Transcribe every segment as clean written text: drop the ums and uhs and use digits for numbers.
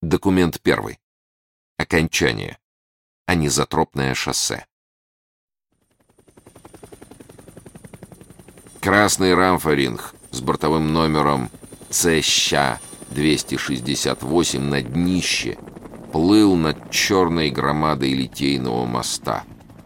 Документ первый. Окончание. Анизотропное шоссе. Красный рамфоринг с бортовым номером ЦЩ-268 на днище плыл над черной громадой Литейного моста.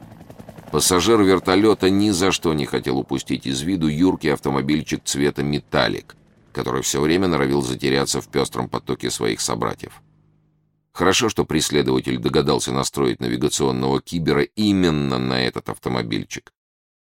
Пассажир вертолета ни за что не хотел упустить из виду юркий автомобильчик цвета металлик, который все время норовил затеряться в пестром потоке своих собратьев. Хорошо, что преследователь догадался настроить навигационного кибера именно на этот автомобильчик.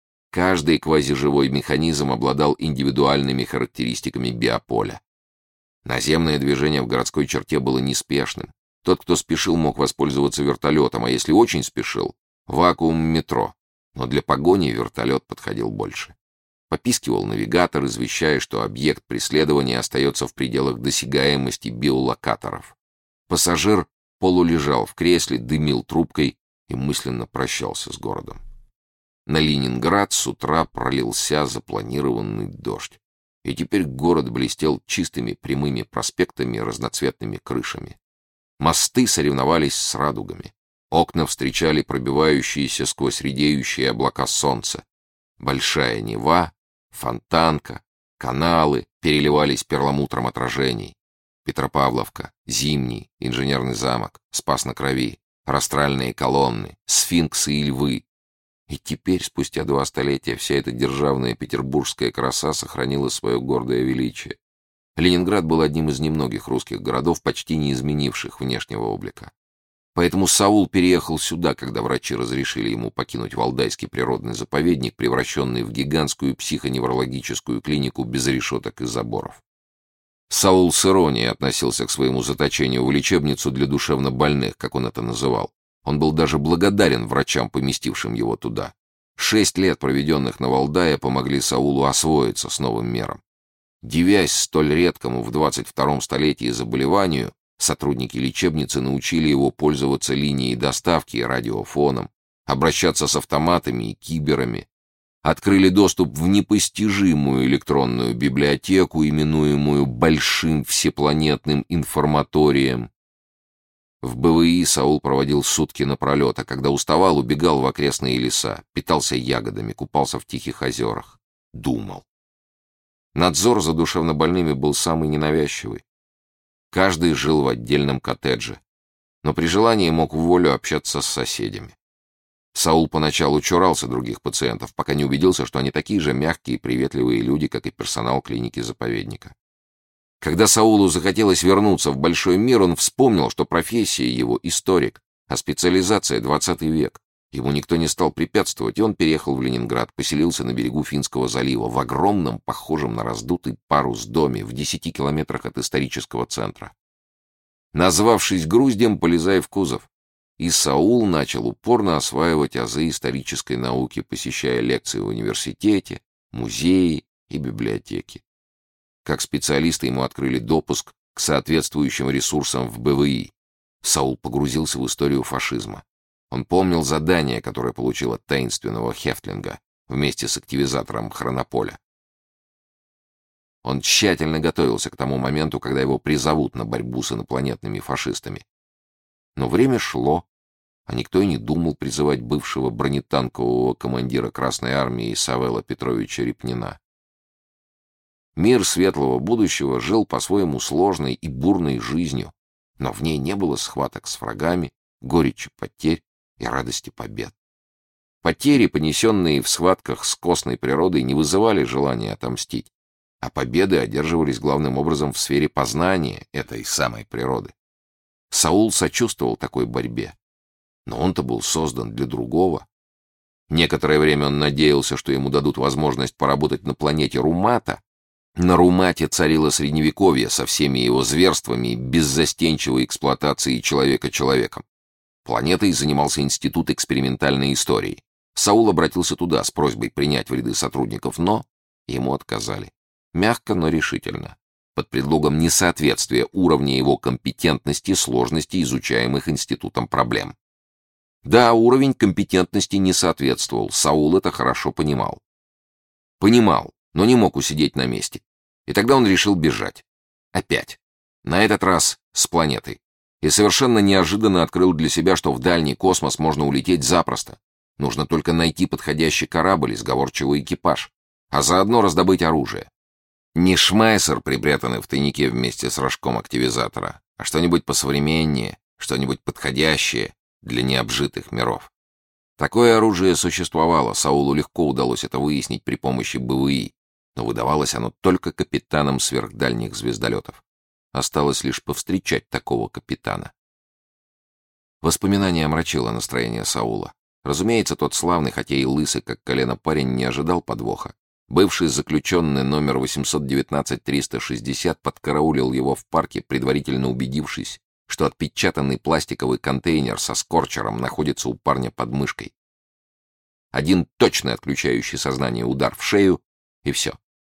Каждый квазиживой механизм обладал индивидуальными характеристиками биополя. Наземное движение в городской черте было неспешным. Тот, кто спешил, мог воспользоваться вертолетом, а если очень спешил — вакуум метро. Но для погони вертолет подходил больше. Попискивал навигатор, извещая, что объект преследования остается в пределах досягаемости биолокаторов. Пассажир полулежал в кресле, дымил трубкой и мысленно прощался с городом. На Ленинград с утра пролился запланированный дождь, и теперь город блестел чистыми прямыми проспектами и разноцветными крышами. Мосты соревновались с радугами. Окна встречали пробивающиеся сквозь редеющие облака солнца. Большая Нева, Фонтанка, каналы переливались перламутром отражений. Петропавловка, Зимний, Инженерный замок, Спас на Крови, растральные колонны, сфинксы и львы. И теперь, спустя 2 столетия, вся эта державная петербургская краса сохранила свое гордое величие. Ленинград был одним из немногих русских городов, почти не изменивших внешнего облика. Поэтому Саул переехал сюда, когда врачи разрешили ему покинуть Валдайский природный заповедник, превращенный в гигантскую психоневрологическую клинику без решеток и заборов. Саул с иронией относился к своему заточению в лечебницу для душевнобольных, как он это называл. Он был даже благодарен врачам, поместившим его туда. 6 лет, проведенных на Валдае, помогли Саулу освоиться с новым миром. Дивясь столь редкому в 22 столетии заболеванию, сотрудники лечебницы научили его пользоваться линией доставки и радиофоном, обращаться с автоматами и киберами, открыли доступ в непостижимую электронную библиотеку, именуемую Большим всепланетным информаторием. В БВИ Саул проводил сутки напролет, а когда уставал, убегал в окрестные леса, питался ягодами, купался в тихих озерах, думал. Надзор за душевнобольными был самый ненавязчивый. Каждый жил в отдельном коттедже, но при желании мог в волю общаться с соседями. Саул поначалу чурался других пациентов, пока не убедился, что они такие же мягкие и приветливые люди, как и персонал клиники-заповедника. Когда Саулу захотелось вернуться в большой мир, он вспомнил, что профессия его — историк, а специализация — 20 век. Ему никто не стал препятствовать, и он переехал в Ленинград, поселился на берегу Финского залива, в огромном, похожем на раздутый парус доме, в 10 километрах от исторического центра. Назвавшись Груздем, полезай в кузов. И Саул начал упорно осваивать азы исторической науки, посещая лекции в университете, музеи и библиотеки. Как специалиста ему открыли допуск к соответствующим ресурсам в БВИ. Саул погрузился в историю фашизма. Он помнил задание, которое получил от таинственного Хефтлинга вместе с активизатором Хронополя. Он тщательно готовился к тому моменту, когда его призовут на борьбу с инопланетными фашистами. Но время шло, а никто и не думал призывать бывшего бронетанкового командира Красной армии Савела Петровича Репнина. Мир светлого будущего жил по-своему сложной и бурной жизнью, но в ней не было схваток с врагами, горечи потерь и радости побед. Потери, понесенные в схватках с косной природой, не вызывали желания отомстить, а победы одерживались главным образом в сфере познания этой самой природы. Саул сочувствовал такой борьбе, но он-то был создан для другого. Некоторое время он надеялся, что ему дадут возможность поработать на планете Румата. На Румате царило средневековье со всеми его зверствами и беззастенчивой эксплуатацией человека человеком. Планетой занимался Институт экспериментальной истории. Саул обратился туда с просьбой принять в ряды сотрудников, но ему отказали. Мягко, но решительно. Под предлогом несоответствия уровня его компетентности сложности изучаемых институтом проблем. Да, уровень компетентности не соответствовал. Саул это хорошо понимал. Понимал, но не мог усидеть на месте. И тогда он решил бежать. Опять. На этот раз с планеты. И совершенно неожиданно открыл для себя, что в дальний космос можно улететь запросто. Нужно только найти подходящий корабль и сговорчивый экипаж, а заодно раздобыть оружие. Не шмайсер, припрятанный в тайнике вместе с рожком активизатора, а что-нибудь посовременнее, что-нибудь подходящее для необжитых миров. Такое оружие существовало, Саулу легко удалось это выяснить при помощи БВИ, но выдавалось оно только капитанам сверхдальних звездолетов. Осталось лишь повстречать такого капитана. Воспоминание омрачило настроение Саула. Разумеется, тот славный, хотя и лысый, как колено парень, не ожидал подвоха. Бывший заключенный номер 819-360 подкараулил его в парке, предварительно убедившись, что отпечатанный пластиковый контейнер со скорчером находится у парня под мышкой. Один точно отключающий сознание удар в шею, и все.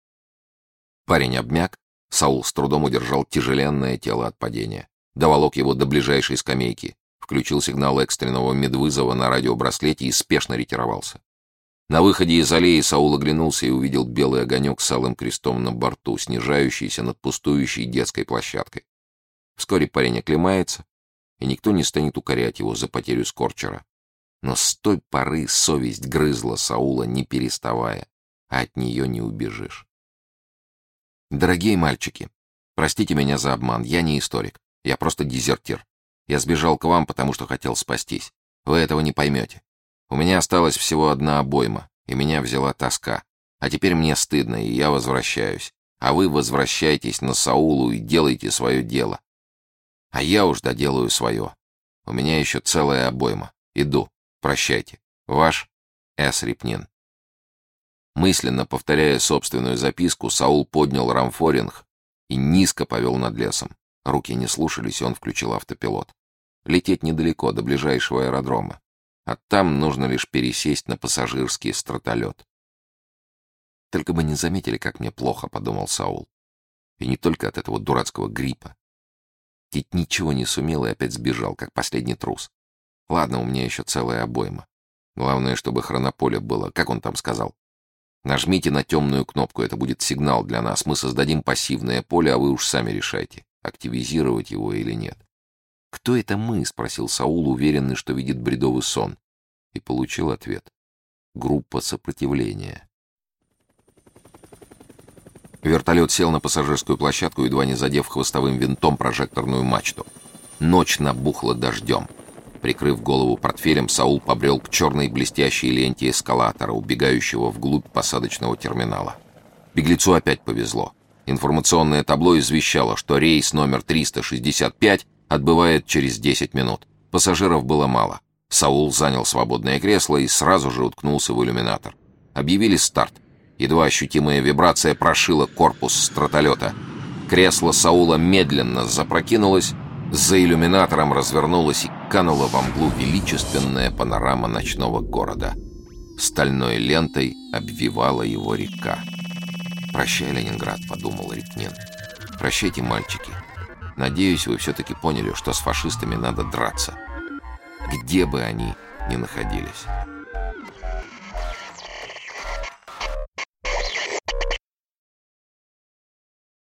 Парень обмяк, Саул с трудом удержал тяжеленное тело от падения, доволок его до ближайшей скамейки, включил сигнал экстренного медвызова на радиобраслете и спешно ретировался. На выходе из аллеи Саул оглянулся и увидел белый огонек с алым крестом на борту, снижающийся над пустующей детской площадкой. Вскоре парень оклемается, и никто не станет укорять его за потерю скорчера. Но с той поры совесть грызла Саула, не переставая, а от нее не убежишь. Дорогие мальчики, простите меня за обман, я не историк, я просто дезертир. Я сбежал к вам, потому что хотел спастись. Вы этого не поймете. У меня осталась всего одна обойма, и меня взяла тоска. А теперь мне стыдно, и я возвращаюсь. А вы возвращайтесь на Саулу и делайте свое дело. А я уж доделаю свое. У меня еще целая обойма. Иду. Прощайте. Ваш С. Репнин. Мысленно повторяя собственную записку, Саул поднял рамфоринг и низко повел над лесом. Руки не слушались, и он включил автопилот. Лететь недалеко, до ближайшего аэродрома. А там нужно лишь пересесть на пассажирский стратолет. Только бы не заметили, как мне плохо, подумал Саул. И не только от этого дурацкого гриппа. Ведь ничего не сумел и опять сбежал, как последний трус. Ладно, у меня еще целая обойма. Главное, чтобы хронополе было, как он там сказал. Нажмите на темную кнопку, это будет сигнал для нас. Мы создадим пассивное поле, а вы уж сами решайте, активизировать его или нет. «Кто это мы?» — спросил Саул, уверенный, что видит бредовый сон. И получил ответ. Группа сопротивления. Вертолет сел на пассажирскую площадку, едва не задев хвостовым винтом прожекторную мачту. Ночь набухла дождем. Прикрыв голову портфелем, Саул побрел к черной блестящей ленте эскалатора, убегающего вглубь посадочного терминала. Беглецу опять повезло. Информационное табло извещало, что рейс номер 365 отбывает через 10 минут. Пассажиров было мало. Саул занял свободное кресло и сразу же уткнулся в иллюминатор. Объявили старт. Едва ощутимая вибрация прошила корпус стратолета. Кресло Саула медленно запрокинулось, за иллюминатором развернулась и канула во мглу величественная панорама ночного города. Стальной лентой обвивала его река. «Прощай, Ленинград», — подумал Репнин. «Прощайте, мальчики. Надеюсь, вы все-таки поняли, что с фашистами надо драться. Где бы они ни находились».